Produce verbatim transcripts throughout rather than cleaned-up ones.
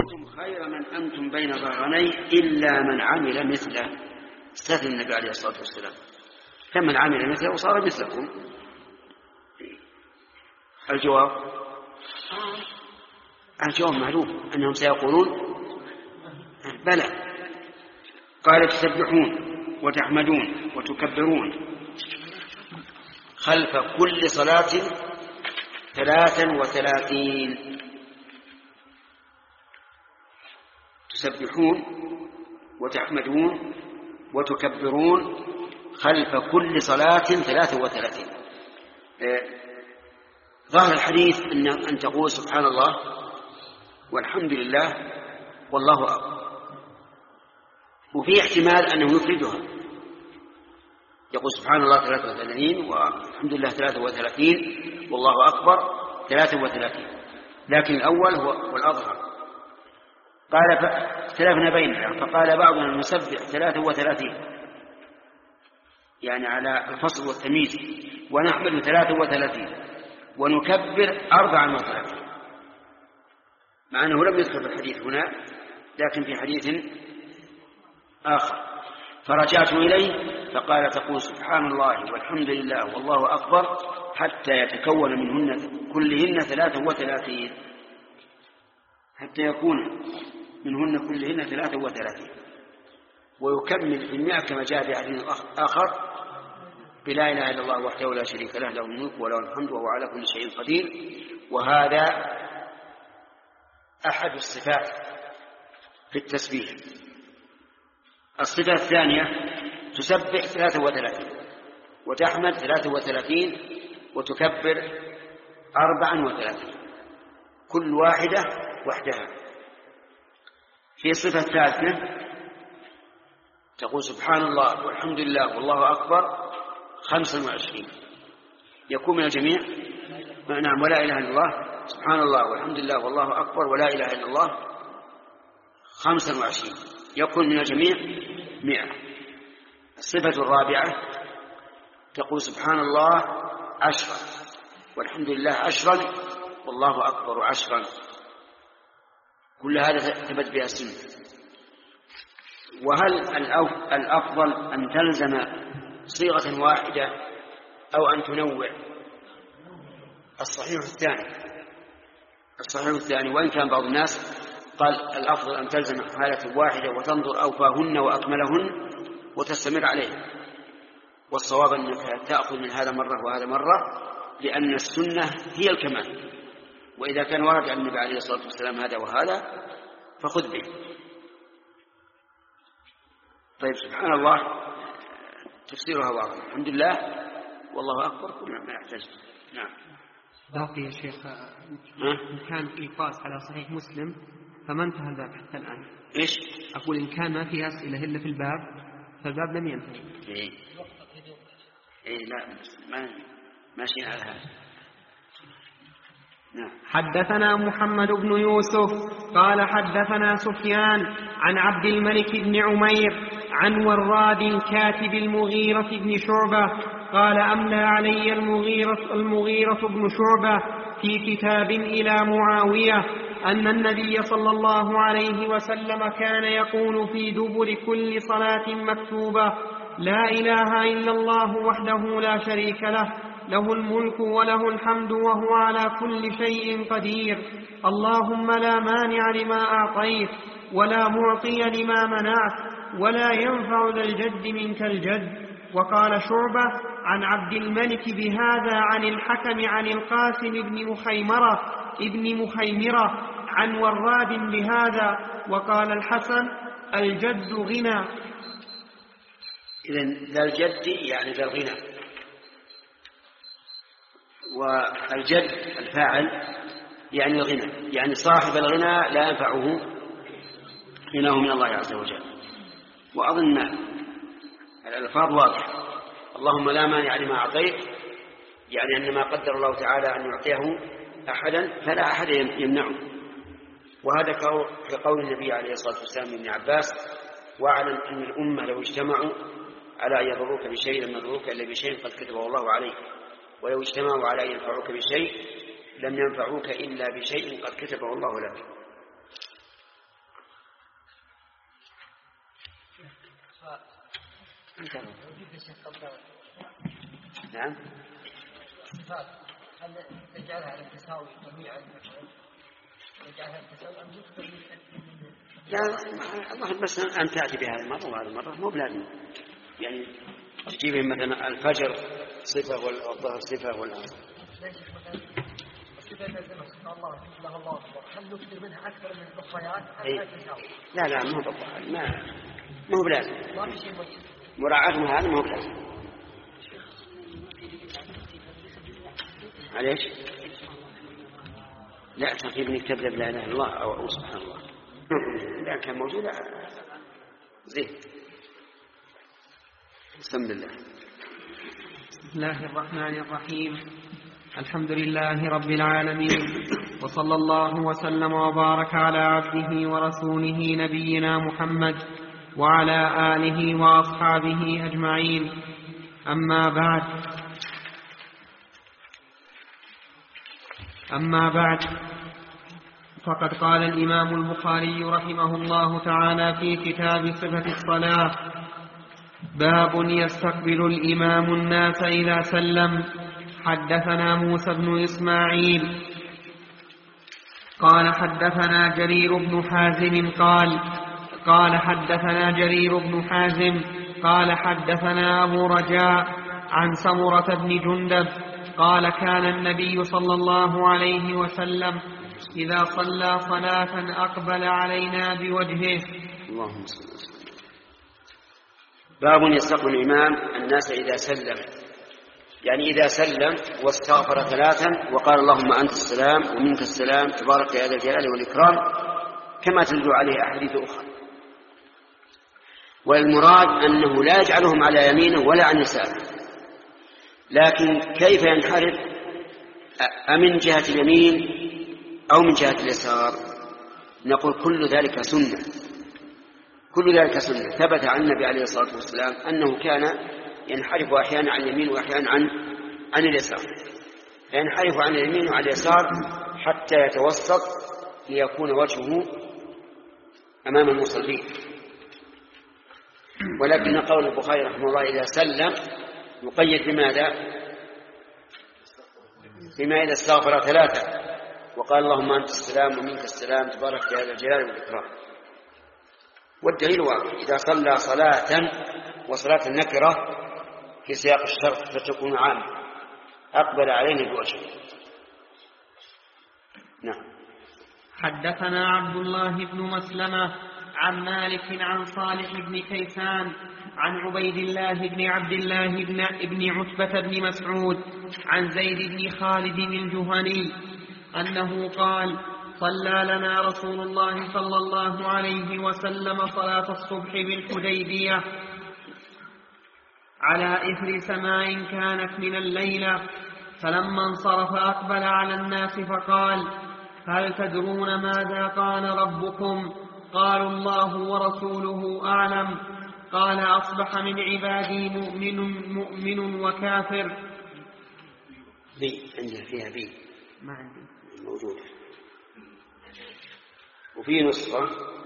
كنتم خير من أنتم بين ظهراني إلا من عمل مثله. استثنى النبي عليه الصلاة والسلام، فمن عمل مثله وصار مثلكم. الجواب الجواب معلوم أنهم سيقولون بلى. قال تسبحون وتحمدون وتكبرون خلف كل صلاة ثلاثا وثلاثين. تسبحون وتحمدون وتكبرون خلف كل صلاة ثلاثا وثلاثين. ظاهر الحديث أن, أن تقول سبحان الله والحمد لله والله أكبر، وفي احتمال أنه يفردها، يقول سبحان الله ثلاثة وثلاثين والحمد لله ثلاثة وثلاثين والله أكبر ثلاثة وثلاثين، لكن الأول هو الأظهر. قال اختلفنا بيننا، فقال بعضنا نسبح ثلاثة وثلاثين يعني على الفصل والتمييز، ونحمد ثلاثة وثلاثين ونكبر أربعا وثلاثين، مع أنه لم يذكر في الحديث هنا لكن في حديث آخر. فرجعت إليه فقال تقول سبحان الله والحمد لله والله أكبر حتى يتكون منهن كلهن ثلاثة وثلاثين، حتى يكون منهن كلهن ثلاثة وثلاثين، ويكمل في المئة كما جاء في حديث آخر بلا إله إلا الله وحده لا شريك له له الملك وله الحمد وهو على كل شيء قدير. وهذا أحد الصفات في التسبيح. الصفة الثانية تسبح ثلاثة وثلاثين وتحمد ثلاثة وثلاثين وتكبر أربعا وثلاثين، كل واحدة وحدها. في الصفة الثالثة تقول سبحان الله والحمد لله والله أكبر خمسا وعشرين، يكون من الجميع نعم ولا إله إلا الله سبحان الله والحمد لله والله أكبر ولا إله إلا الله خمسا وعشرين، يكون من الجميع مئة. الصفة الرابعة تقول سبحان الله عشرا والحمد لله عشرا والله أكبر عشرا، كل هذا ثبت بها السنة. وهل الأفضل أن تلزم صيغة واحدة أو أن تنوع؟ الصحيح الثاني الصحيح الثاني وإن كان بعض الناس قال الأفضل أن تلزم حالة واحدة وتنظر أوفاهن وأكملهن وتستمر عليه، والصواب أنك تأخذ من هذا مرة وهذا مرة، لأن السنة هي الكمال، وإذا كان ورد عن النبي عليه الصلاة والسلام هذا وهذا فخذ به. طيب سبحان الله تفسيرها واضح، الحمد لله والله أكبر كل ما يحتاج. نعم. باقي يا شيخ إن كان في قاس على صحيح مسلم فما انتهى الباب حتى الآن. إيش؟ أقول إن كان ما في أسئلة إلا في الباب فالباب لم ينتهي. إيه إيه لا ما ماشي على هذا. نعم. حدثنا محمد بن يوسف قال حدثنا سفيان عن عبد الملك بن عمير عن وراد كاتب المغيرة بن شعبة قال أملى علي المغيرة, المغيرة بن شعبة في كتاب إلى معاوية أن النبي صلى الله عليه وسلم كان يقول في دبر كل صلاة مكتوبة لا إله إلا الله وحده لا شريك له له الملك وله الحمد وهو على كل شيء قدير اللهم لا مانع لما أعطيت ولا معطي لما منعت ولا ينفع ذا الجد منك الجد. وقال شعبة عن عبد الملك بهذا عن الحكم عن القاسم بن مخيمرة ابن مخيمرة عن وراد بهذا. وقال الحسن الجد غنى. إذن ذا الجد يعني ذا الغنى، والجد الفاعل يعني الغنى، يعني صاحب الغنى لا ينفعه غناه من الله عز وجل. وأظن الألفاظ واضحة، اللهم لا مانع لما أعطيت يعني أن ما قدر الله تعالى أن يعطيه أحدا فلا أحد يمنعه. وهذا في قول النبي عليه الصلاة والسلام لابن عباس واعلم أن الأمة لو اجتمعوا على أن يضروك بشيء لم يضروك إلا بشيء قد كتبه الله عليك، ولو اجتمعوا على أن ينفعوك بشيء لم ينفعوك إلا بشيء قد كتبه الله لك. نعم. هل نجعلها على التساوي جميعا نجعلها التساوي أم يكتب؟ لا الله بس أن تأتي بهذا المرة وهذا المرة مو بلازم يعني تجيبهم مثلا الفجر صفة والظهر صفة والعصر. هل نكثر منها أكثر من الأخريات؟ إيه؟ لا لا مو بالضبط ما مو بلازم مراعاة هذا مو بلازم. معليش؟ لا تقيب انك تبدأ بلا اله الا الله او سبحان الله اذا كان موجود زين. بسم الله. بسم الله الرحمن الرحيم. الحمد لله رب العالمين، وصلى الله وسلم وبارك على عبده ورسوله نبينا محمد وعلى آله وأصحابه أجمعين. أما بعد أما بعد فقد قال الإمام البخاري رحمه الله تعالى في كتاب صفة الصلاة: باب يستقبل الإمام الناس إذا سلم. حدثنا موسى بن إسماعيل قال حدثنا جرير بن حازم قال قال حدثنا جرير بن حازم قال حدثنا أبو رجاء عن سمرة بن جندب قال كان النبي صلى الله عليه وسلم إذا صلى صلاة أقبل علينا بوجهه. اللهم صل وسلم. باب يستقبل الإمام الناس إذا سلم، يعني إذا سلم واستغفر ثلاثا وقال اللهم أنت السلام ومنك السلام تبارك يا ذا الجلال والإكرام، كما تدل عليه أحاديث أخرى. والمراد أنه لا يجعلهم على يمينه ولا عن يساره، لكن كيف ينحرف أمن جهة اليمين أو من جهة اليسار؟ نقول كل ذلك سنة، كل ذلك سنة. ثبت عن النبي عليه الصلاة والسلام أنه كان ينحرف أحيانا عن اليمين وأحيانا عن عن اليسار، فينحرف عن اليمين وعن اليسار حتى يتوسط ليكون وجهه أمام المصلين. ولكن قول البخاري رحمه الله إذا سلم يقيد بماذا؟ بما إذا استغفر ثلاثة وقال اللهم أنت السلام ومنك السلام تبارك يا ذا الجلال والإكرام. والدليل واضح: إذا صلى صلاة وصلاة النكرة في سياق الشرط فتكون عامة أقبل علينا بوجهه. نعم. حدثنا عبد الله بن مسلمة عن مالك عن صالح بن كيسان عن عبيد الله بن عبد الله بن, بن عتبة بن مسعود عن زيد بن خالد الجهني أنه قال: صلى لنا رسول الله صلى الله عليه وسلم صلاة الصبح بالحديبية على إثر سماء كانت من الليلة، فلما انصرف أقبل على الناس فقال: هل تدرون ماذا قال ربكم؟ قالوا: الله ورسوله أعلم. قال: أصبح من عبادي مؤمن مؤمن وكافر. بي عندها فيها بي ما عندي موجودة، وفي نسخة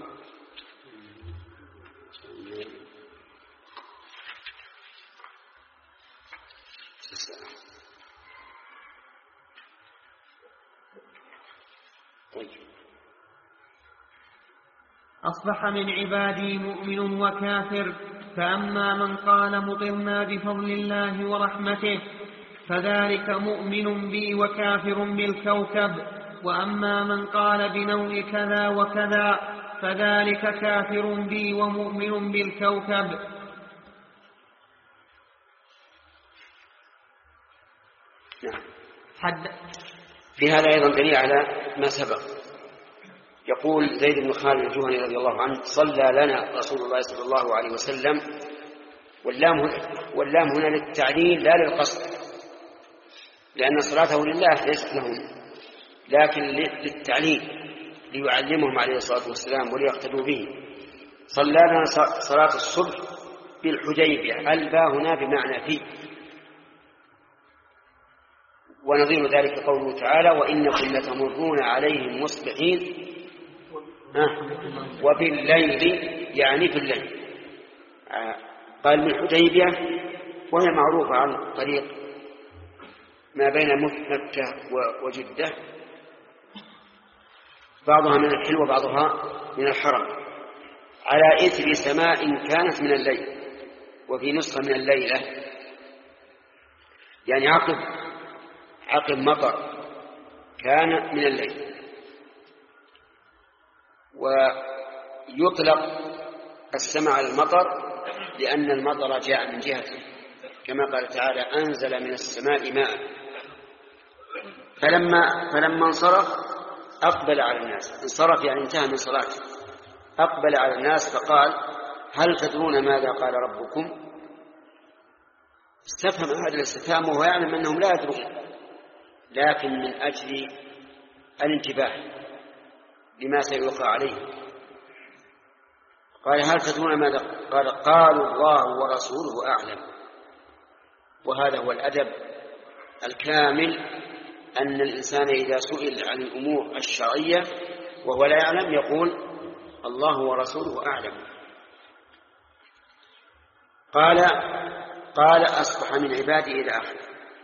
طيب. أصبح من عبادي مؤمن وكافر، فأما من قال مطرنا بفضل الله ورحمته فذلك مؤمن بي وكافر بالكوكب، وأما من قال بنوع كذا وكذا فذلك كافر بي ومؤمن بالكوكب. حد في هذا أيضا دليل على ما سبق. يقول زيد بن خالد الجهني رضي الله عنه: صلى لنا رسول الله صلى الله عليه وسلم، واللام, واللام هنا للتعليل لا للقصد، لأن صلاته لله ليست لهم، لكن للتعليل ليعلمهم عليه الصلاة والسلام وليقتدوا به. صلى لنا صلاة الصبح بالحديبية، الباء هنا بمعنى في، ونظير ذلك قوله تعالى: وإنكم لتمرون عليهم مصبحين وبالليل، يعني في الليل. قال من الحديبية، وهي معروفة عن طريق ما بين مكة وجدة، بعضها من الحل وبعضها من الحرم، على إثر سماء كانت من الليل، وفي نسخة من الليلة، يعني عقب عقب مطر كان من الليل. ويطلق السماء على المطر لأن المطر جاء من جهته، كما قال تعالى أنزل من السماء ماء. فلما فلما انصرف أقبل على الناس، انصرف يعني انتهى من صلاته، أقبل على الناس فقال هل تدرون ماذا قال ربكم؟ استفهم هذا الاستفهام وهو يعلم أنهم لا يدرون، لكن من أجل الانتباه لما سيوقع عليه قال هل تدرون ماذا قال؟ قالوا الله ورسوله أعلم. وهذا هو الأدب الكامل، أن الإنسان إذا سئل عن الأمور الشرعية وهو لا يعلم يقول الله ورسوله أعلم. قال قال أصبح من عبادي إلى آخره.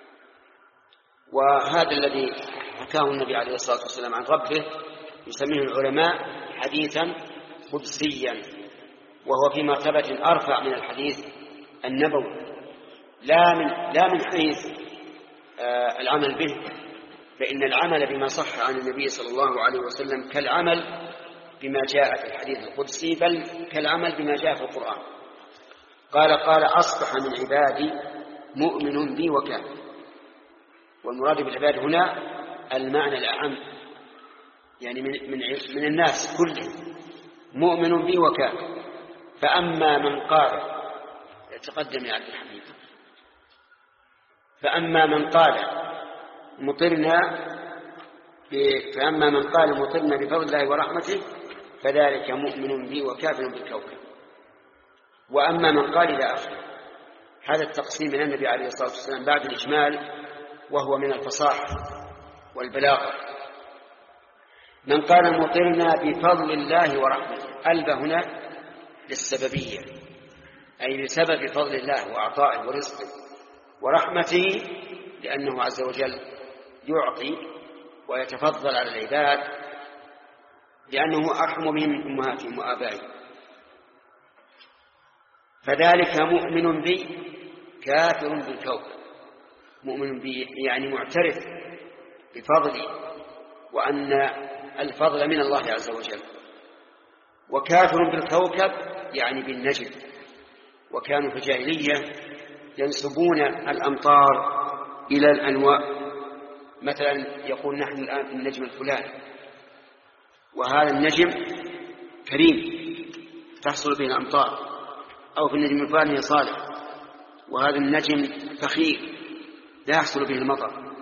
وهذا الذي حكاه النبي عليه الصلاة والسلام عن ربه يسميه العلماء حديثا قدسيا، وهو في مرتبة أرفع من الحديث النبوي، لا من لا من حيث آه العمل به، فإن العمل بما صح عن النبي صلى الله عليه وسلم كالعمل بما جاء في الحديث القدسي، بل كالعمل بما جاء في القرآن. قال قال أصبح من عبادي مؤمن بي وكافر. والمراد بالعباد هنا المعنى الأعم، يعني من, من, من الناس كلهم مؤمن بي وكافر. فأما من قال يتقدم يا عبد الحميد فأما من قال مطرنا فأما من قال مطرنا بفضل الله ورحمته فذلك مؤمن بي وكافر بالكوكب. وأما من قال إلى آخره. هذا التقسيم من النبي عليه الصلاة والسلام بعد الإجمال، وهو من الفصاحة والبلاغة. من قال مطرنا بفضل الله ورحمته، ألب هنا للسببية، أي بسبب فضل الله وعطائه ورزقه ورحمته، لأنه عز وجل يعطي ويتفضل على العباد، لأنه أرحم بهم من أمهاتهم وآبائهم. فذلك مؤمن بي كافر بالكوكب. مؤمن بي يعني معترف بفضلي وأن الفضل من الله عز وجل. وكافر بالكوكب يعني بالنجم. وكانوا في الجاهلية ينسبون الأمطار إلى الأنواع، مثلا يقول نحن الآن في النجم الفلاني، وهذا النجم كريم تحصل به الأمطار، أو في النجم الفلاني صالح، وهذا النجم فخير لا يحصل به المطر،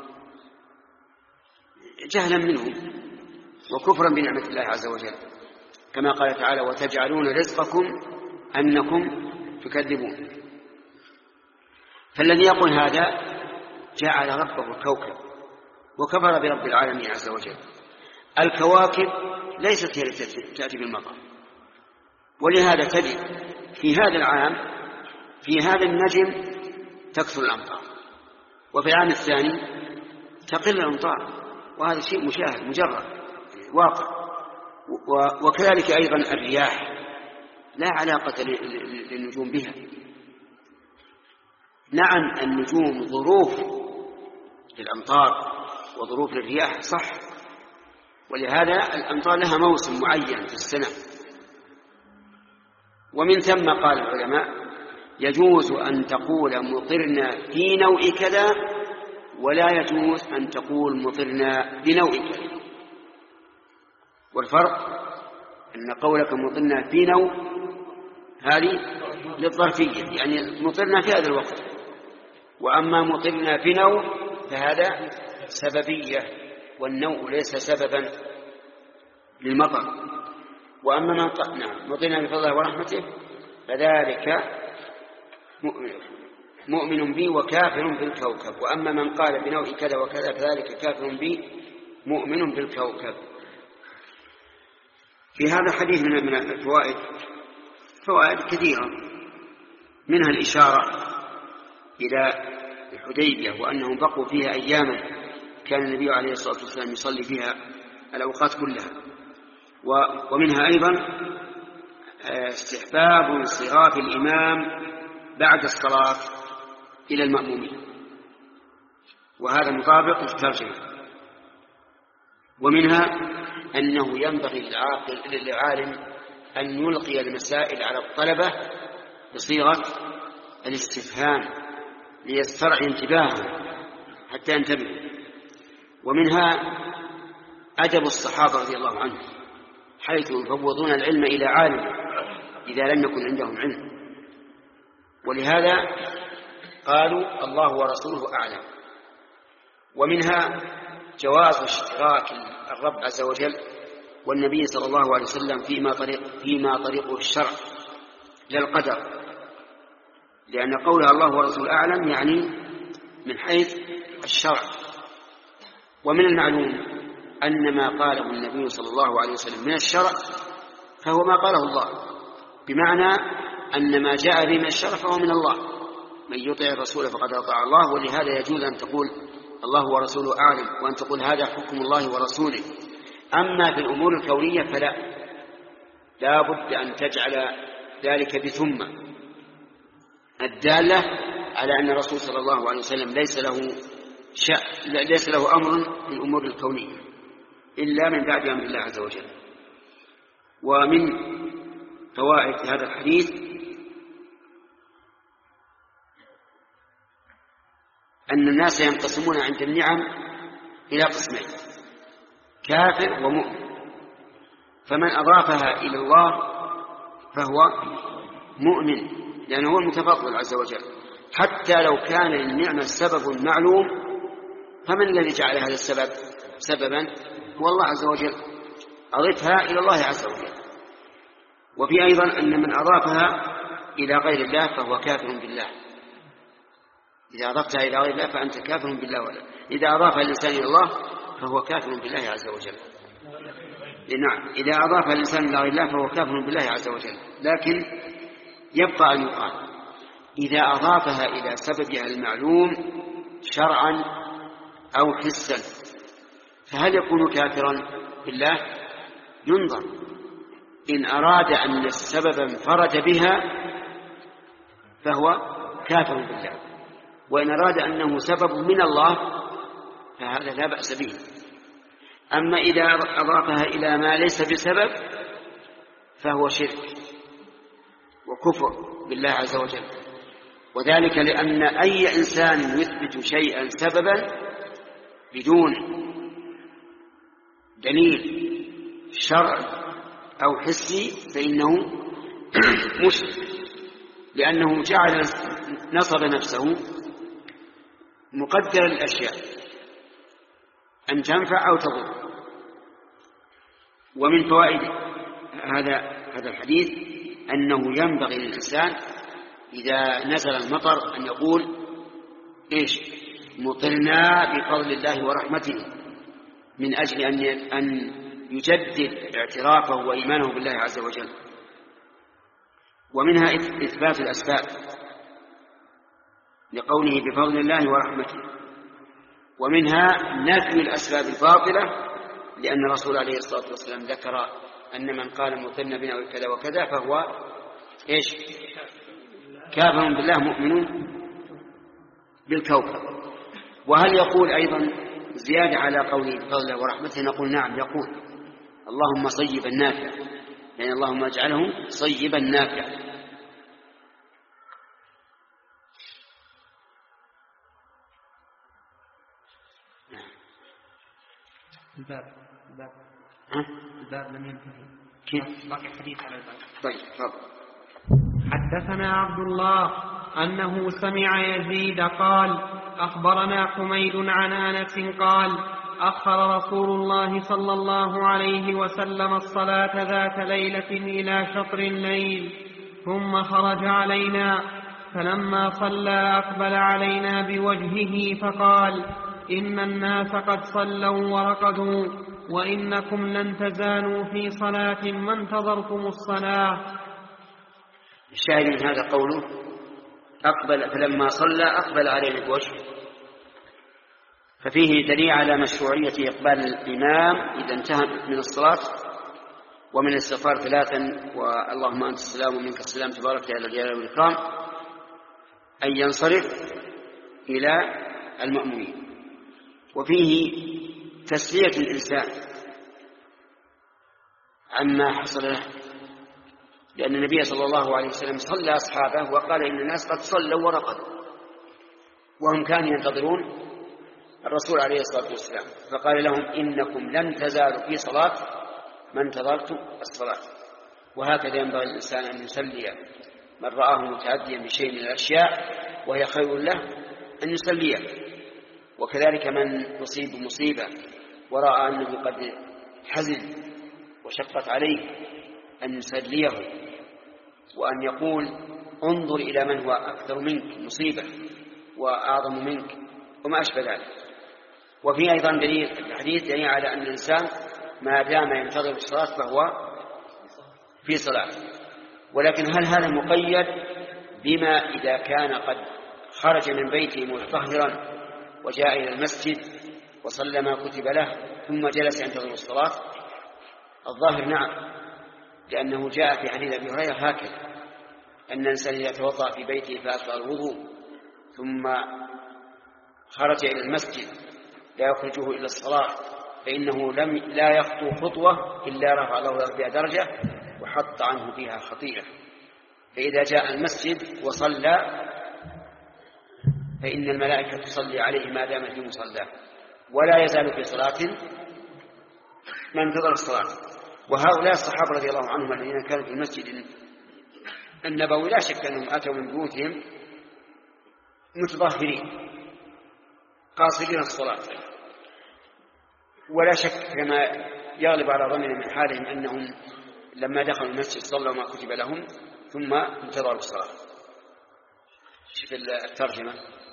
جهلا منهم وكفرا بنعمة الله عز وجل، كما قال تعالى وتجعلون رزقكم أنكم تكذبون. فالذي يقول هذا جعل ربه الكوكب وكفر برب العالمين عز وجل. الكواكب ليست هي التي تأتي بالمطر، ولهذا تجد في هذا العام في هذا النجم تكثر الأمطار، وفي العام الثاني تقل الأمطار، وهذا شيء مشاهد مجرد واقع. وكذلك أيضا الرياح لا علاقة للنجوم بها. نعم النجوم ظروف للأمطار وظروف للرياح صح، ولهذا الأمطار لها موسم معين في السنة. ومن ثم قال العلماء يجوز أن تقول مطرنا في نوع كذا، ولا يجوز أن تقول مطرنا بنوع كذا. والفرق أن قولك مطرنا في نوع هذه للظرفية، يعني مطرنا في هذا الوقت، وأما مطرنا في نوع فهذا سببية، والنوع ليس سببا للمطر. وأما من نعم مطرنا بفضله ورحمته فذلك مؤمن بي وكافر بالكوكب. وأما من قال بنوع كذا وكذا فذلك كافر بي مؤمن بالكوكب. في هذا الحديث من الفوائد فوائد كثيرة، منها الإشارة إلى الحديبية وأنهم بقوا فيها أياما كان النبي عليه الصلاة والسلام يصلي فيها الأوقات كلها. ومنها أيضا استحباب انصراف الإمام بعد الصلاة إلى المأمومين، وهذا مطابق للترجمة. ومنها أنه ينبغي للعاقل للعالم أن يلقي المسائل على الطلبة بصيغة الاستفهام ليسترعي انتباههم حتى ينتبهوا. ومنها أدب الصحابة رضي الله عنهم حيث يفوضون العلم إلى عالم إذا لم يكن عندهم علم، ولهذا قالوا الله ورسوله أعلم. ومنها جواز اشتراك الرب عز وجل والنبي صلى الله عليه وسلم فيما طريق فيما طريقه الشرع للقدر، لأن قولها الله ورسوله أعلم يعني من حيث الشرع. ومن المعلوم أن ما قاله النبي صلى الله عليه وسلم من الشرع فهو ما قاله الله، بمعنى أن ما جاء به من الشرع فهو من الله، من يطع الرسول فقد أطاع الله. ولهذا يجوز أن تقول الله ورسوله أعلم وأن تقول هذا حكم الله ورسوله. أما في الأمور الكونية فلا، لا بد أن تجعل ذلك بثم الدالة على أن الرسول صلى الله عليه وسلم ليس له شأن ليس له أمر في الأمور الكونية إلا من بعد أمر الله عز وجل. ومن فوائد هذا الحديث أن الناس ينقسمون عند النعم إلى قسمين: كافر ومؤمن. فمن أضافها إلى الله فهو مؤمن لأنه هو المتفضل عز وجل، حتى لو كان للنعمة سبب معلوم، فمن الذي جعل هذا السبب سببا؟ هو الله عز وجل، أضفها إلى الله عز وجل. وفي أيضا أن من أضافها إلى غير الله فهو كافر بالله. إذا أضفتها إلى غير الله فأنت كافر بالله، ولا إذا أضافها الإنسان إلى الله فهو كافر بالله عز وجل. نعم، إذا أضافها الإنسان إلى غير الله فهو كافر بالله عز وجل. لكن يبقى أن يقال إذا أضافها إلى سببها المعلوم شرعا أو حسا فهل يكون كافرا بالله؟ ينظر. إن أراد أن السبب انفرد بها فهو كافر بالله، وإن أراد أنه سبب من الله فهذا لا بأس به. أما إذا أضافها إلى ما ليس بسبب فهو شرك وكفر بالله عز وجل. وذلك لأن أي إنسان يثبت شيئا سببا بدون دليل شرع أو حسي فإنه مشرك، لأنه جعل نصب نفسه مقدر الأشياء أن تنفع أو تضر. ومن فوائد هذا هذا الحديث أنه ينبغي للإنسان إذا نزل المطر أن يقول إيش؟ مطرنا بفضل الله ورحمته، من أجل أن أن يجدد اعترافه وإيمانه بالله عز وجل. ومنها إثبات الأسباب لقوله بفضل الله ورحمته. ومنها نفي الأسباب الباطلة، لأن الرسول عليه الصلاة والسلام ذكر أن من قال مطرنا بنا كذا وكذا فهو إيش؟ كافر بالله مؤمن بالكوكب. وهل يقول أيضا زيادة على قوله بفضل الله ورحمته؟ نقول نعم، يقول اللهم صيبا نافعا، يعني اللهم اجعله صيبا نافعا. الباب الباب ها؟ الباب لم ينتهي. كيف؟ باقي الحديث على الباب. طيب تفضل. حدثنا عبد الله أنه سمع يزيد قال أخبرنا حميد عن أنس قال أخر رسول الله صلى الله عليه وسلم الصلاة ذات ليلة إلى شطر الليل ثم خرج علينا، فلما صلى أقبل علينا بوجهه فقال إن الناس قد صلوا ورقدوا وإنكم لن تزالوا في صلاة ما انتظرتم الصلاة. الشاهد من هذا قوله أقبل فلما صلى أقبل عليه بوجهه، ففيه دليل على مشروعية إقبال الإمام إذا انتهى من الصلاة ومن الاستغفار ثلاثا واللهم أنت السلام ومنك السلام تبارك يا ذا الجلال والإكرام، أن ينصرف إلى المأمومين. وفيه تسلية الإنسان عما حصل له، لأن النبي صلى الله عليه وسلم صلى أصحابه وقال إن الناس قد صلوا ورقدوا وهم كانوا ينتظرون الرسول عليه الصلاة والسلام، فقال لهم إنكم لن تزالوا في صلاة ما انتظرتم الصلاة. وهكذا ينبغي الإنسان أن يصلي من رآه متعديا بشيء من الأشياء وهي خير له أن يصليه، وكذلك من يصيب مصيبة ورأى أنه قد حزن وشقت عليه أن يصليه، وأن يقول انظر إلى من هو أكثر منك مصيبة وأعظم منك وما أشبه ذلك. وفي أيضا دليل الحديث دليل على أن الإنسان ما دام ينتظر الصلاة فهو في صلاة. ولكن هل هذا مقيد بما إذا كان قد خرج من بيته متطهرا وجاء إلى المسجد وصلى ما كتب له ثم جلس ينتظر الصلاة؟ الظاهر نعم، لأنه جاء في حديث أبي هريرة هكذا أن الإنسان إذا توضأ في بيته فأسبغ الوضوء ثم خرج إلى المسجد لا يخرجه إلى الصلاة فإنه لم لا يخطو خطوة إلا رفع الله بها درجة وحط عنه فيها خطيئة. فإذا جاء المسجد وصلى فإن الملائكة تصلي عليه ما دام في مصلاه ولا يزال في صلاة ما انتظر الصلاة. وهؤلاء الصحابة رضي الله عنهم الذين كانوا في المسجد النبوي لا شك أنهم أتوا من بيوتهم متظاهرين قاصدين الصلاة، ولا شك كما يغلب على ظننا من حالهم أنهم لما دخلوا المسجد صلوا ما كتب لهم ثم انتظروا الصلاة. شوف الترجمة،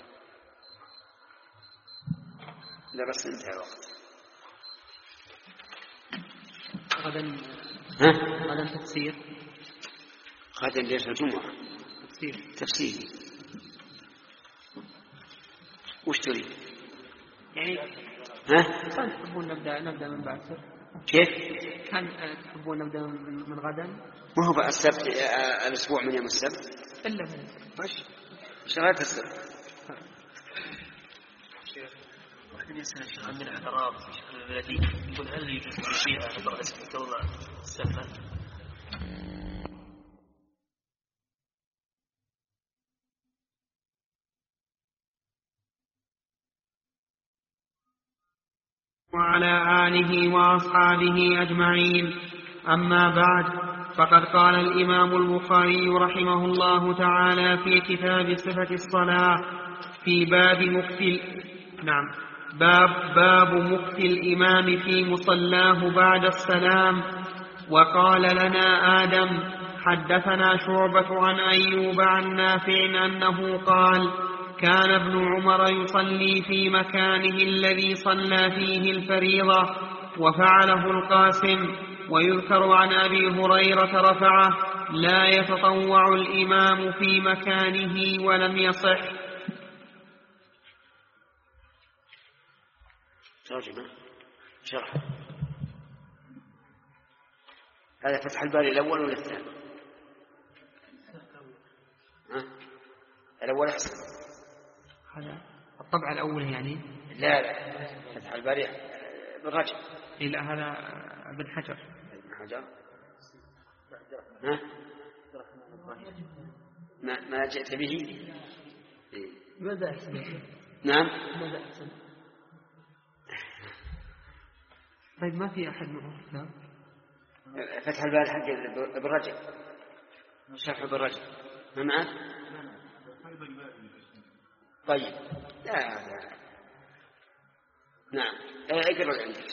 لا بس انتهى الوقت. غدا ها؟ غدا تفسير. غدا ليش الجمعة؟ تفسير. تفسير. وش تريد؟ يعني ها؟ كان تحبون نبدأ نبدأ من بعد سبت؟ كيف؟ كان تحبون نبدأ من غدا؟ ما هو بقى السبت الأسبوع من يوم السبت؟ إلا من السبت. ماشي. شغلات السبت. واحد يسأل الشيخ عن الاعتراض في شكل البلدي، يقول هل يجوز فيها بعد اسم الدولة السفر؟ وعلى آله وأصحابه أجمعين. أما بعد، فقد قال الإمام البخاري رحمه الله تعالى في كتاب صفة الصلاة في باب مكث نعم باب باب مكث الإمام في مصلاه بعد السلام. وقال لنا آدم حدثنا شعبة عن أيوب عن نافع أنه قال كان ابن عمر يصلي في مكانه الذي صلى فيه الفريضة وفعله القاسم. ويذكر عن أبي هريرة رفعه لا يتطوع الإمام في مكانه ولم يصح. ترجمة شرح. هذا فتح الباري الأول ولا الثاني؟ الأول أحسن. هذا الطبع الأول يعني؟ لا لا فتح الباري بالرجل. لا هذا ابن حجر. ابن حجر. ها؟ ما ما جئت به؟ ماذا أحسن؟ نعم. ماذا أحسن؟ طيب ما في أحد معه كتاب؟ فتح الباري حق بالرجل. شرح بالرجل. ما معك؟ طيب لا لا نعم اقرأ عندك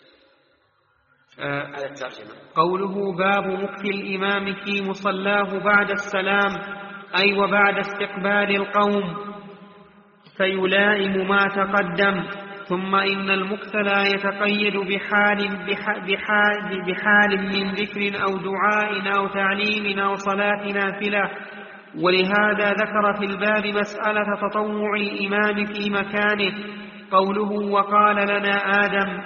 على الترجمة. قوله باب مكث الإمام في مصلاه بعد السلام أي وبعد استقبال القوم فيلائم ما تقدم. ثم إن المكث لا يتقيد بحال, بحال, بحال من ذكر أو دعاء أو تعليم أو صلاة نافلة، ولهذا ذكر في الباب مسألة تطوع الإمام في مكانه، قوله وقال لنا آدم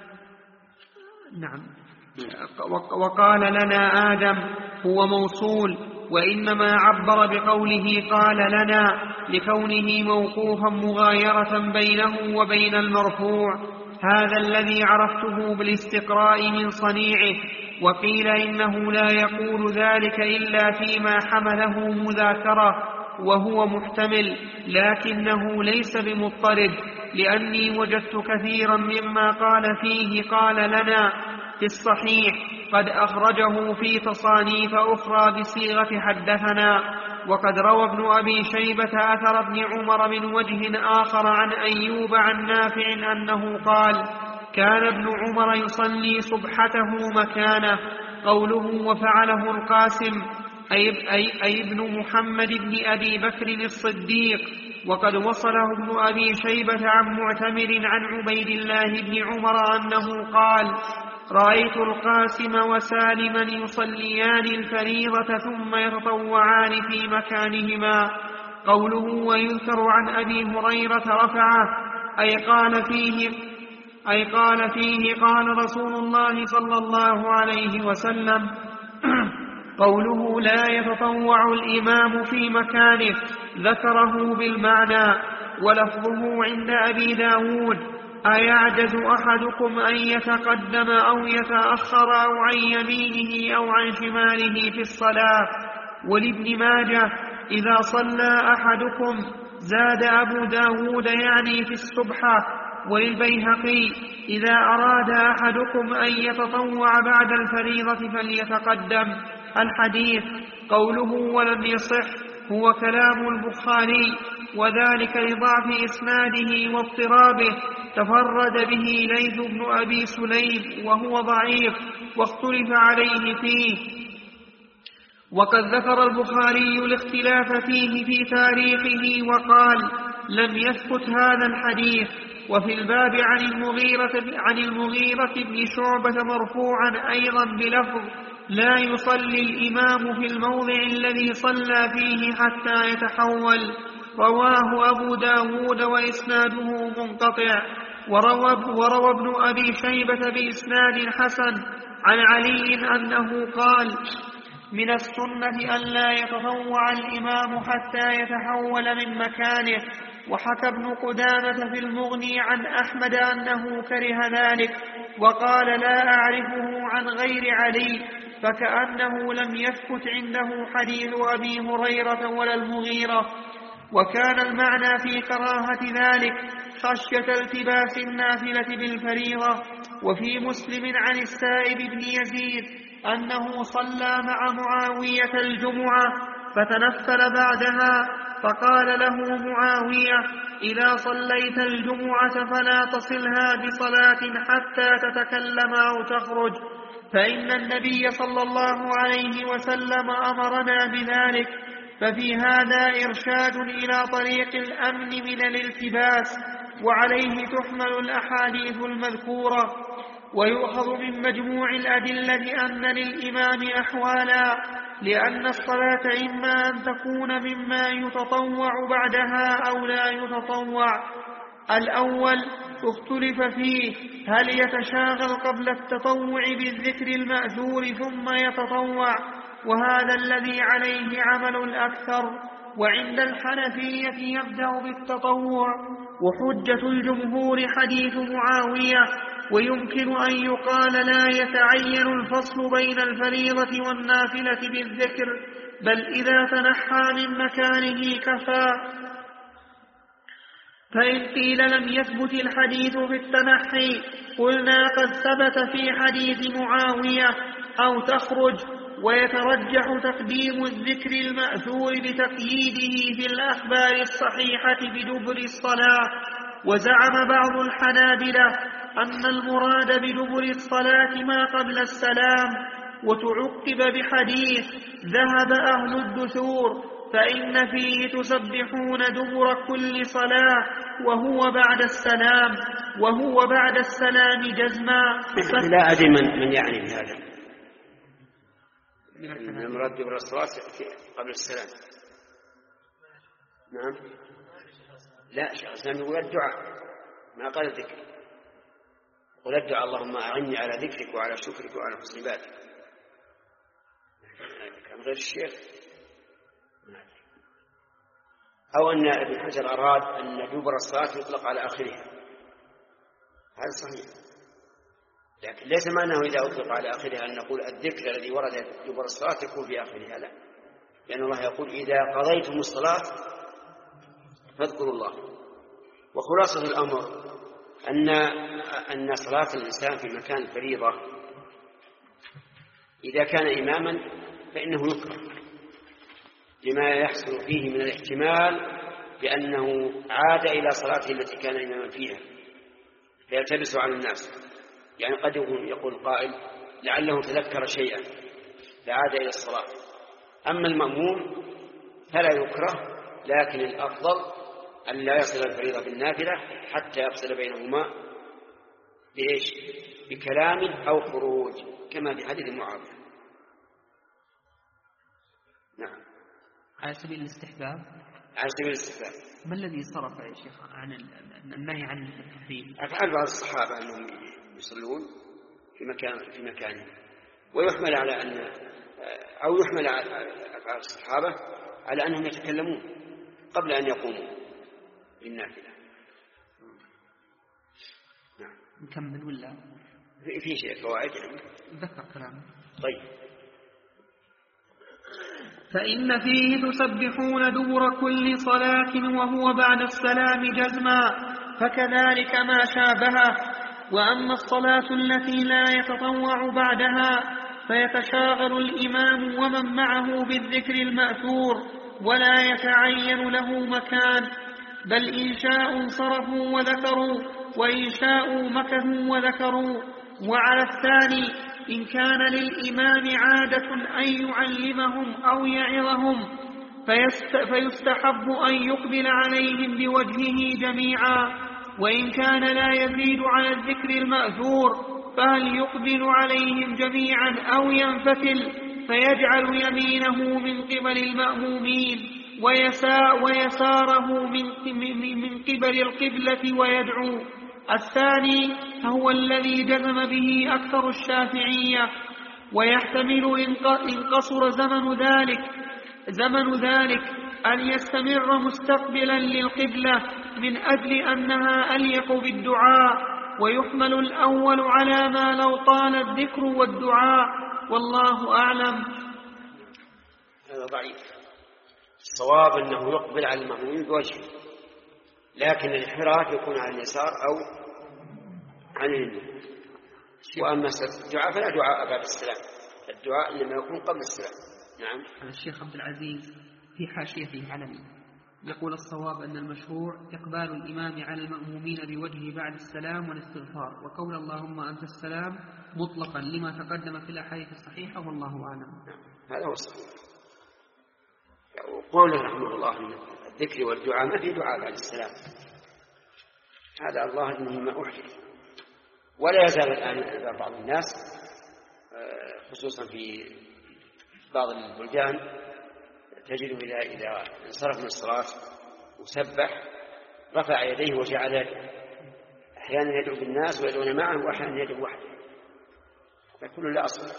نعم وقال لنا آدم هو موصول، وإنما عبر بقوله قال لنا لكونه موقوفا مغايرة بينه وبين المرفوع. هذا الذي عرفته بالاستقراء من صنيعه. وقيل إنه لا يقول ذلك إلا فيما حمله مذاكرة، وهو محتمل، لكنه ليس بمضطرد، لأني وجدت كثيرا مما قال فيه قال لنا في الصحيح قد أخرجه في تصانيف أخرى بصيغة حدثنا. وقد روى ابن أبي شيبة أثر ابن عمر من وجه آخر عن أيوب عن نافع أنه قال كان ابن عمر يصلي صبحته مكانه. قوله وفعله القاسم أي, أي, أي ابن محمد بن أبي بكر الصديق. وقد وصله ابن أبي شيبة عن معتمر عن عبيد الله بن عمر أنه قال رأيت القاسم وسالما يصليان الفريضة ثم يتطوعان في مكانهما. قوله ويذكر عن أبي هريرة رفعه أي قال فيه أي قال فيه قال رسول الله صلى الله عليه وسلم. قوله لا يتطوع الإمام في مكانه ذكره بالمعنى، ولفظه عند أبي داود أيعجز أحدكم أن يتقدم أو يتأخر أو عن يمينه أو عن شماله في الصلاة. ولابن ماجه إذا صلى أحدكم زاد أبو داود يعني في الصبحة. وللبيهقي إذا أراد أحدكم أن يتطوع بعد الفريضة فليتقدم. الحديث قوله ولم يصح هو كلام البخاري، وذلك لضعف إسناده واضطرابه، تفرد به ليث بن أبي سليم وهو ضعيف واختلف عليه فيه. وقد ذكر البخاري الاختلاف فيه في تاريخه وقال لم يثبت هذا الحديث. وفي الباب عن المغيرة, عن المغيرة بن شعبة مرفوعا أيضا بلفظ لا يصلي الإمام في الموضع الذي صلى فيه حتى يتحول. رواه أبو داود وإسناده منقطع. وروى, وروى ابن أبي شيبة بإسناد حسن عن علي أنه قال من السنة أن لا يتطوع الإمام حتى يتحول من مكانه. وحكى ابن قدامة في المغني عن أحمد أنه كره ذلك، وقال لا أعرفه عن غير علي، فكأنه لم يثبت عنده حديث أبي هريرة ولا المغيرة. وكان المعنى في كراهة ذلك خشية التباس النافلة بالفريضة. وفي مسلم عن السائب بن يزيد أنه صلى مع معاوية الجمعة فتنفل بعدها، فقال له معاوية إذا صليت الجمعة فلا تصلها بصلاة حتى تتكلم أو تخرج، فإن النبي صلى الله عليه وسلم أمرنا بذلك. ففي هذا إرشاد إلى طريق الأمن من الالتباس، وعليه تحمل الأحاديث المذكورة. ويؤخذ من مجموع الأدلة أن للإمام أحوالا، لأن الصلاة إما أن تكون مما يتطوع بعدها أو لا يتطوع. الأول اختلف فيه هل يتشاغل قبل التطوع بالذكر المأثور ثم يتطوع، وهذا الذي عليه عمل الأكثر. وعند الحنفية يبدأ بالتطوع، وحجة الجمهور حديث معاوية. ويمكن أن يقال لا يتعين الفصل بين الفريضة والنافلة بالذكر، بل إذا تنحى من مكانه كفى. فإن قيل لم يثبت الحديث بالتنحي قلنا قد ثبت في حديث معاوية أو تخرج، ويترجح تقديم الذكر المأثور بتقييده في الأخبار الصحيحة بدبر الصلاة. وزعم بعض الحنابلة أن المراد بدبر الصلاة ما قبل السلام، وتعقب بحديث ذهب أهل الدثور فإن فيه تسبحون دبر كل صلاة وهو بعد السلام، وهو بعد السلام جزما. لا أدري من, من يعني بهذا. المراد دبر الصلاة قبل السلام. نعم. لا، شيخ الإسلام يقول الدعاء، ما قال الذكر. قل الدعاء اللهم أعني على ذكرك وعلى شكرك وعلى حسن عبادتك. كان غير الشيخ. أو أن ابن حجر أراد أن دبر الصلاة يطلق على آخرها، هذا صحيح، لكن ليس معناه إذا أطلق على آخرها أن نقول الذكر الذي ورد دبر الصلاة يكون في آخرها، لا، لأن الله يقول إذا قضيتم الصلاة فاذكروا الله. وخلاصة الأمر أن أن صلاة الإنسان في مكان الفريضة إذا كان إماما فإنه يكره لما يحصل فيه من الاحتمال بأنه عاد إلى صلاته التي كان إماما فيها فيلتبس على الناس. يعني قد يقول قائل لعله تذكر شيئا فعاد إلى الصلاة. أما المأموم فلا يكره، لكن الأفضل أن لا يصل الفريضة بالنافلة حتى يفصل بينهما بإيش؟ بكلام أو خروج، كما في حديث معاوية. نعم. على سبيل الاستحباب. على سبيل الاستحباب. ما الذي صرف يا شيخ عن النهي عن التحريم؟ أفعال بعض الصحابة أنهم يصلون في مكان في مكانهم، ويحمل على أن أو يحمل على أفعال الصحابة على أنهم يتكلمون قبل أن يقوموا للنافلة. نعم. نكمل ولا في شيء فوائد يعني؟ ذكر كلامه. طيب. فإن فيه تسبحون دبر كل صلاة وهو بعد السلام جزما، فكذلك ما شابهه. وأما الصلاة التي لا يتطوع بعدها فيتشاغل الإمام ومن معه بالذكر المأثور ولا يتعين له مكان، بل إن شاءوا انصرفوا وذكروا وإن شاءوا مكثوا وذكروا. وعلى الثاني إن كان للإمام عادة أن يعلمهم أو يعظهم فيستحب أن يقبل عليهم بوجهه جميعا، وإن كان لا يزيد على الذكر المأثور فهل يقبل عليهم جميعا أو ينفتل فيجعل يمينه من قبل المأمومين ويساره من قبل القبلة ويدعو. الثاني هو الذي جزم به أكثر الشافعية، ويحتمل إن قصر زمن ذلك زمن ذلك أن يستمر مستقبلا للقبلة من أجل أنها أليق بالدعاء، ويحمل الأول على ما لو طال الذكر والدعاء، والله أعلم. هذا ضعيف. الصواب أنه يقبل على المأمومين بوجهه، لكن الانحراف يكون على اليسار أو عن اليمين. وأما الدعاء فلا دعاء بعد السلام، الدعاء إنما يكون قبل السلام. نعم. الشيخ عبد العزيز في حاشيته علمي يقول الصواب أن المشروع إقبال الإمام على المأمومين بوجهه بعد السلام والاستغفار، وقول اللهم أنت السلام مطلقا لما تقدم في الأحاديث الصحيحة، والله أعلم. نعم. هذا هو الصحيح. وقوله رحمه الله أن الذكر والدعاء ما في دعاء بعد السلام، هذا الله إنه ما أحدث. ولا يزال الآن بعض الناس خصوصا في بعض البلدان تجد إذا إذا انصرف من الصلاة وسبح رفع يديه وجعل أحيانا يدعو بالناس ويدعون معه وأحيانا يدعو وحده، فكل لا أصل.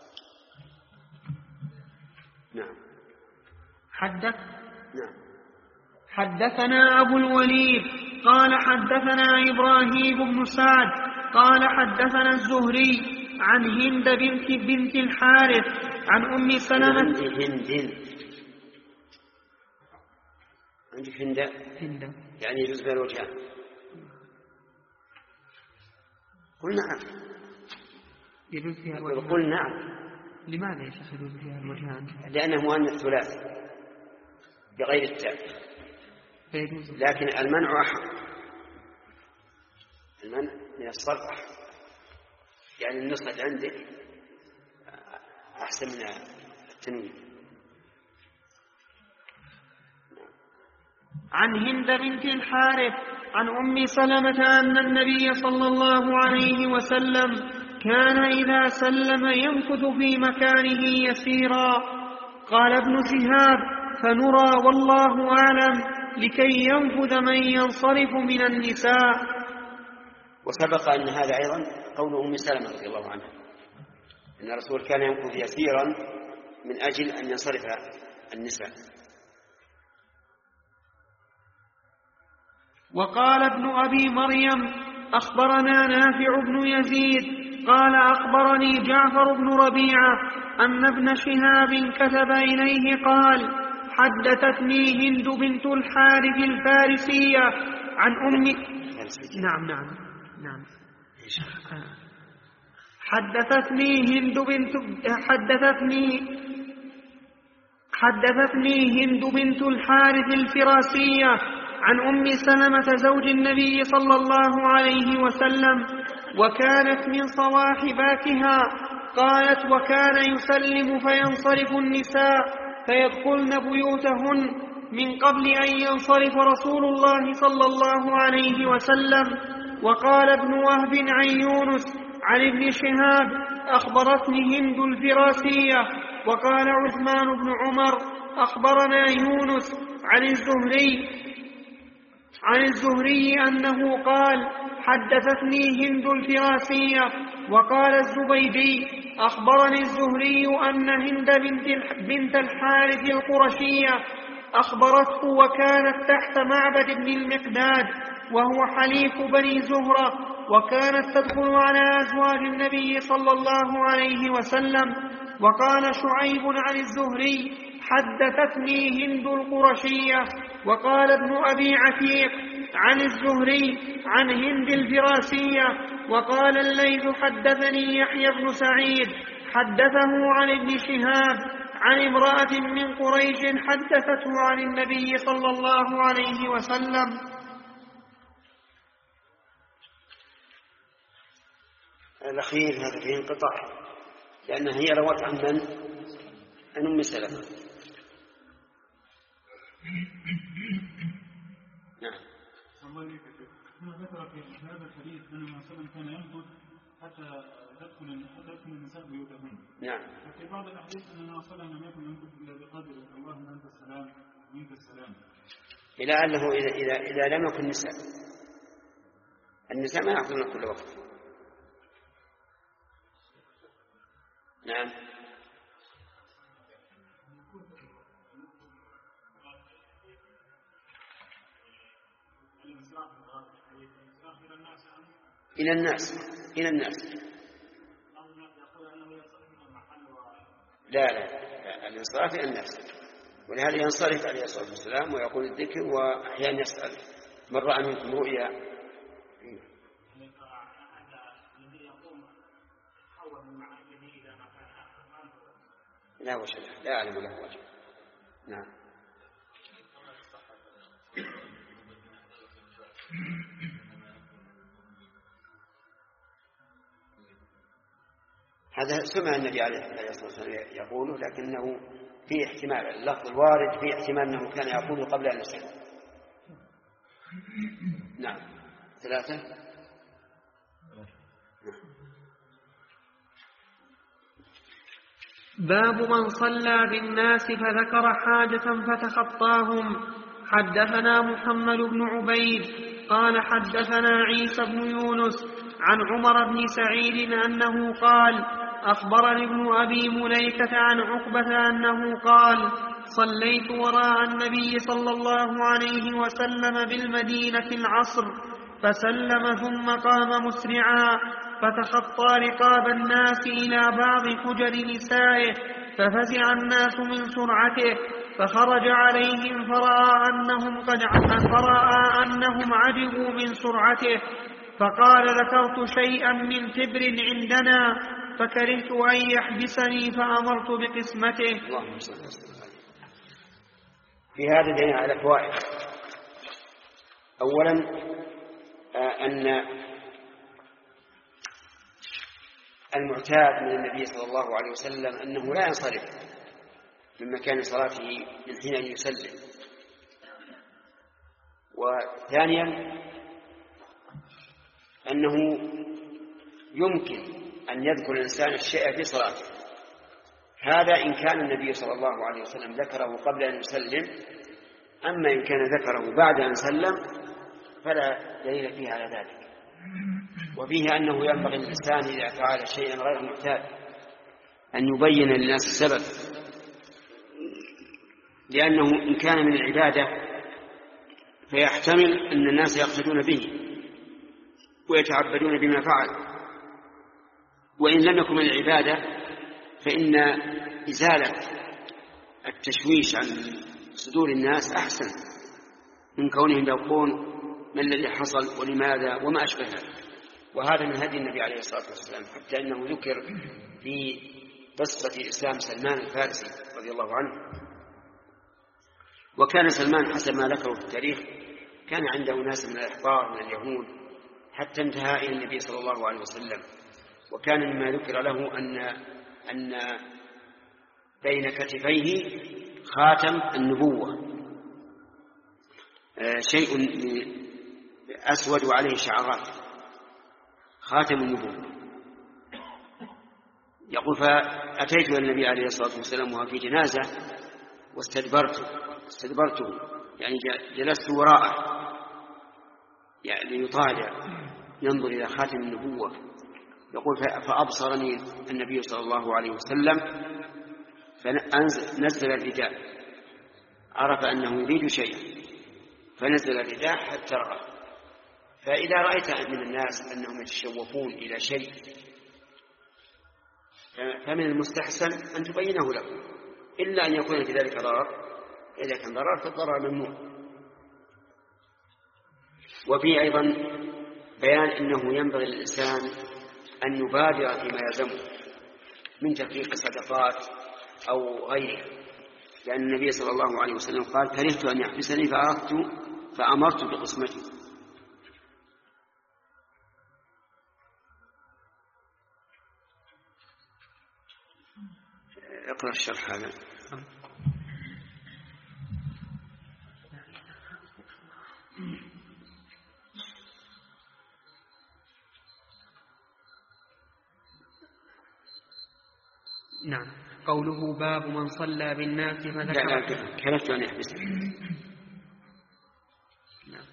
نعم. حدث نعم. حدثنا أبو الوليد قال حدثنا إبراهيم بن سعد قال حدثنا الزهري عن هند بنت بنت الحارث عن أم سلمة. هند عندك هند هند يعني يجوز بها الوجهان. قل نعم. يجوز فيها الوجهان. قل نعم. لماذا يا شيخ يجوز فيها الوجهان؟ لأنه مؤنث ثلاثي بغير التاء، لكن المنع أحق. المنع من الصرف أحق، يعني النسخة عندك أحسن من التنوين. عن هند بنت الحارث عن أم سلمة أن النبي صلى الله عليه وسلم كان إذا سلم يمكث في مكانه يسيرا. قال ابن شهاب فنرى والله أعلم لكي ينفذ من ينصرف من النساء. وسبق أن هذا أيضا قول أم سلمة رضي الله عنها أن الرسول كان يمكث يسيرا من أجل أن ينصرف النساء. وقال ابن أبي مريم أخبرنا نافع بن يزيد قال أخبرني جعفر بن ربيعة أن ابن شهاب كتب إليه قال حدثتني هند بنت الحارث الفارسية عن أم نعم نعم نعم حدثتني هند بنت حدثتني حدثتني هند بنت الحارث الفراسية عن أم سلمة زوج النبي صلى الله عليه وسلم وكانت من صواحباتها قالت وكان يسلم فينصرف النساء فيدخلن بيوتهن من قبل أن ينصرف رسول الله صلى الله عليه وسلم. وقال ابن وهب عن يونس عن ابن شهاب أخبرتني هند الفراسية. وقال عثمان بن عمر أخبرنا يونس عن الزهري عن الزهري أنه قال حدثتني هند الفراسية. وقال الزبيدي أخبرني الزهري أن هند بنت الحارث القرشية أخبرته وكانت تحت معبد بن المقداد وهو حليف بني زهرة وكانت تدخل على أزواج النبي صلى الله عليه وسلم. وقال شعيب عن الزهري حدثتني هند القرشية. وقال ابن أبي عتيق عن الزهري عن هند الفراسية. وقال الليث حدثني يحيى بن سعيد حدثه عن ابن شهاب عن امرأة من قريش حدثته عن النبي صلى الله عليه وسلم. الأخير هذا فيه انقطاع لأنها هي روت عن من؟ عن أم سلمة. نعم. هنا ذكر في هذا الحديث أن النبي صلى الله عليه وسلم كان ينقض حتى تدخل تدخل النساء بيوتهن. نعم. وفي بعض الأحاديث أن النبي صلى الله عليه وسلم لم يكن ينقض إلا بقدر اللهم أنت السلام ومنك السلام. إلى أنه إذا إذا إذا لم يكن النساء النساء ما يأخذون كل وقت. نعم. إلى الناس إلى الناس لا لا, لا. الانصراف إلى الناس ولهذا ينصرف عليه الصلاة والسلام ويقول الذكر وأحيانا يسأل من رأى منكم رؤيا. لا وجه له لا أعلم له وجه. نعم. هذا سمع النبي عليه الصلاة والسلام يقوله لكنه فيه احتمال اللفظ الوارد فيه احتمال أنه كان يقوله قبل أن يسلم. نعم. ثلاثة. باب من صلى بالناس فذكر حاجة فتخطاهم. حدثنا محمد بن عبيد قال حدثنا عيسى بن يونس عن عمر بن سعيد أنه قال أخبرني ابن أبي مليكة عن عقبة أنه قال صليت وراء النبي صلى الله عليه وسلم بالمدينة العصر فسلم ثم قام مسرعا فتخطى رقاب الناس إلى بعض حجر نسائه ففزع الناس من سرعته فخرج عليهم فرأى أنهم, قد فرأى أنهم عجبوا من سرعته فقال ذكرت شيئا من تبر عندنا فكرهت أن يحبسني فأمرت بقسمته. اللهم صل وسلم عليه. في هذا دليل على فوائد. أولا أن المعتاد من النبي صلى الله عليه وسلم أنه لا ينصرف من مكان صلاته من حين أن يسلم. وثانيا أنه يمكن أن يذكر الإنسان الشيء في صلاته. هذا إن كان النبي صلى الله عليه وسلم ذكره قبل أن يسلم أما إن كان ذكره بعد أن سلم فلا دليل فيه على ذلك. وفيه أنه ينبغي للإنسان إذا فعل شيئا غير معتاد أن يبين للناس السبب، لأنه إن كان من العبادة فيحتمل أن الناس يقتدون به ويتعبدون بما فعل، وإن لم يكن من العبادة فإن إزالة التشويش عن صدور الناس أحسن من كونهم يقولون ما الذي حصل ولماذا وما أشبه ذلك. وهذا من هدي النبي عليه الصلاة والسلام، حتى أنه ذكر في قصة إسلام سلمان الفارسي رضي الله عنه. وكان سلمان حسب ما ذكروا في التاريخ كان عنده ناس من الأحبار من اليهود حتى انتهى إلى النبي صلى الله عليه وسلم. وكان مما ذكر له أن أن بين كتفيه خاتم النبوة، شيء أسود وعليه شعرات، خاتم النبوة. يقول فأتيت إلى النبي عليه الصلاة والسلام وهو في جنازة واستدبرته استدبرته يعني جلست وراءه يعني ليطالع ينظر إلى خاتم النبوة. يقول فأبصرني النبي صلى الله عليه وسلم فنزل الرداء، عرف أنه يريد شيئا فنزل الرداء حتى رأى. فإذا رأيت من الناس أنهم يتشوفون إلى شيء فمن المستحسن أن تبينه له، إلا أن يكون في ذلك ضرر. إذا كان ضرر فالضرر ممنوع. وفيه أيضا بيان أنه ينبغي للإنسان أن يبادر فيما يلزمه من تفريق الصدقات أو غيرها، لأن النبي صلى الله عليه وسلم قال كرهت أن يحبسني فأردت فأمرت بقسمته. اقرأ الشرح هذا. نعم. قوله باب من صلى بالناس فذكر كرهت أن يحبسني. نعم.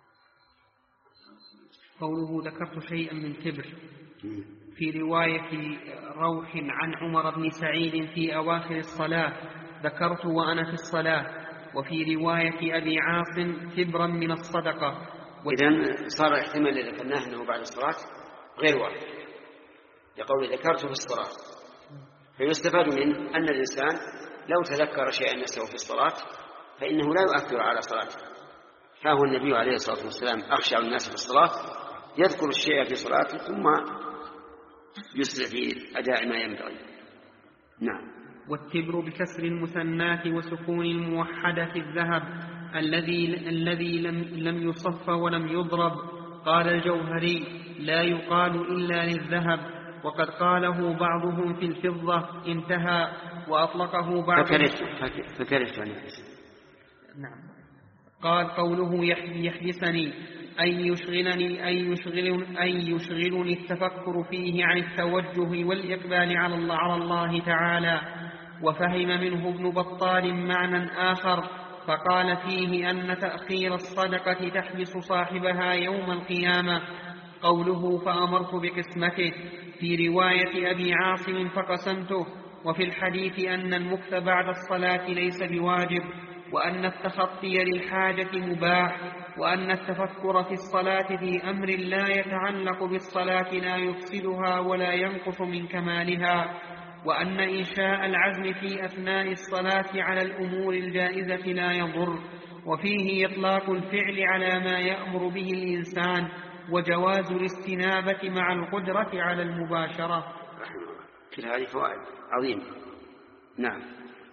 قوله ذكرت شيئا من كبر في رواية روح عن عمر بن سعيد في أواخر الصلاة ذكرت وأنا في الصلاة، وفي رواية أبي عاصم كبرا من الصدقة. إذن صار احتمال إذا ذكرناه أنه بعد الصلاة غير واحد، يقول ذكرته في الصلاة. فيستفاد منه أن الإنسان لو تذكر شيئا نسيه في الصلاة فإنه لا يؤثر على صلاته. فهو النبي عليه الصلاة والسلام أخشع الناس في الصلاة، يذكر الشيء في صلاته ثم يسرع في أداء ما ينبغي. نعم. والتبر بكسر المثنات وسكون الموحدة الذهب الذي الذي لم لم يصف ولم يضرب. قال الجوهري لا يقال إلا للذهب، وقد قاله بعضهم في الفضة انتهى، وأطلقه بعضهم فكرهت أن نعم. قال قوله يحبسني أي يشغلني أي يشغلني, أي يشغلني التفكر فيه عن التوجه والإقبال على الله, على الله تعالى. وفهم منه ابن بطال معنى آخر فقال فيه أن تأخير الصدقة تحبس صاحبها يوم القيامة. قوله فأمرت بقسمته في رواية أبي عاصم فقسمته. وفي الحديث أن المكث بعد الصلاة ليس بواجب، وأن التخطي للحاجة مباح، وأن التفكر في الصلاة في أمر لا يتعلق بالصلاة لا يفسدها ولا ينقص من كمالها، وأن إنشاء العزم في أثناء الصلاة على الأمور الجائزة لا يضر. وفيه إطلاق الفعل على ما يأمر به الإنسان، وجواز الاستنابة مع القدرة على المباشرة. كل هذه فوائد عظيمة. نعم.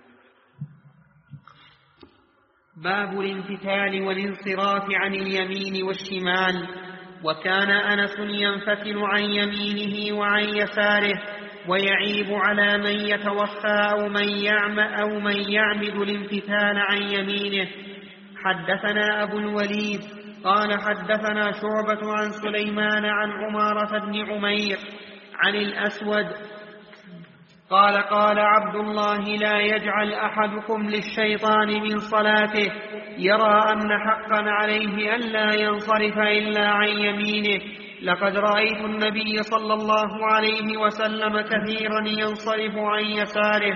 باب الامتثال والانصراف عن اليمين والشمال. وكان أنس ينفتل عن يمينه وعن يساره ويعيب على من يتوفى أو من يعمد, أو من يعمد الامتثال عن يمينه. حدثنا أبو الوليد قال حدثنا شعبة عن سليمان عن عمارة بن عمير عن الأسود قال قال عبد الله لا يجعل أحدكم للشيطان من صلاته يرى أن حقا عليه ألا ينصرف إلا عن يمينه. لقد رأيت النبي صلى الله عليه وسلم كثيرا ينصرف عن يساره.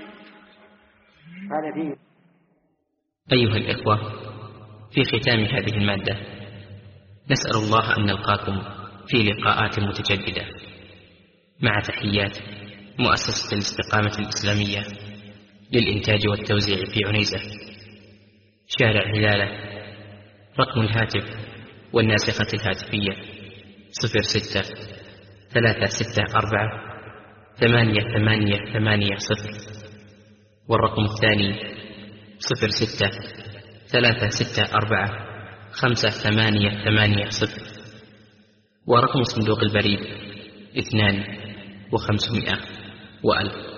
أيها الإخوة، في ختام هذه المادة نسأل الله أن نلقاكم في لقاءات متجددة، مع تحيات مؤسسة الاستقامة الإسلامية للإنتاج والتوزيع في عنيزة، شارع هلالة. رقم الهاتف والناسخة الهاتفية صفر ستة ثلاثة ستة أربعة ثمانية ثمانية ثمانية صفر، والرقم الثاني صفر ستة ثلاثة ستة أربعة خمسة ثمانية ثمانية صفر، ورقم صندوق البريد اثنان وخمسمائة وألف.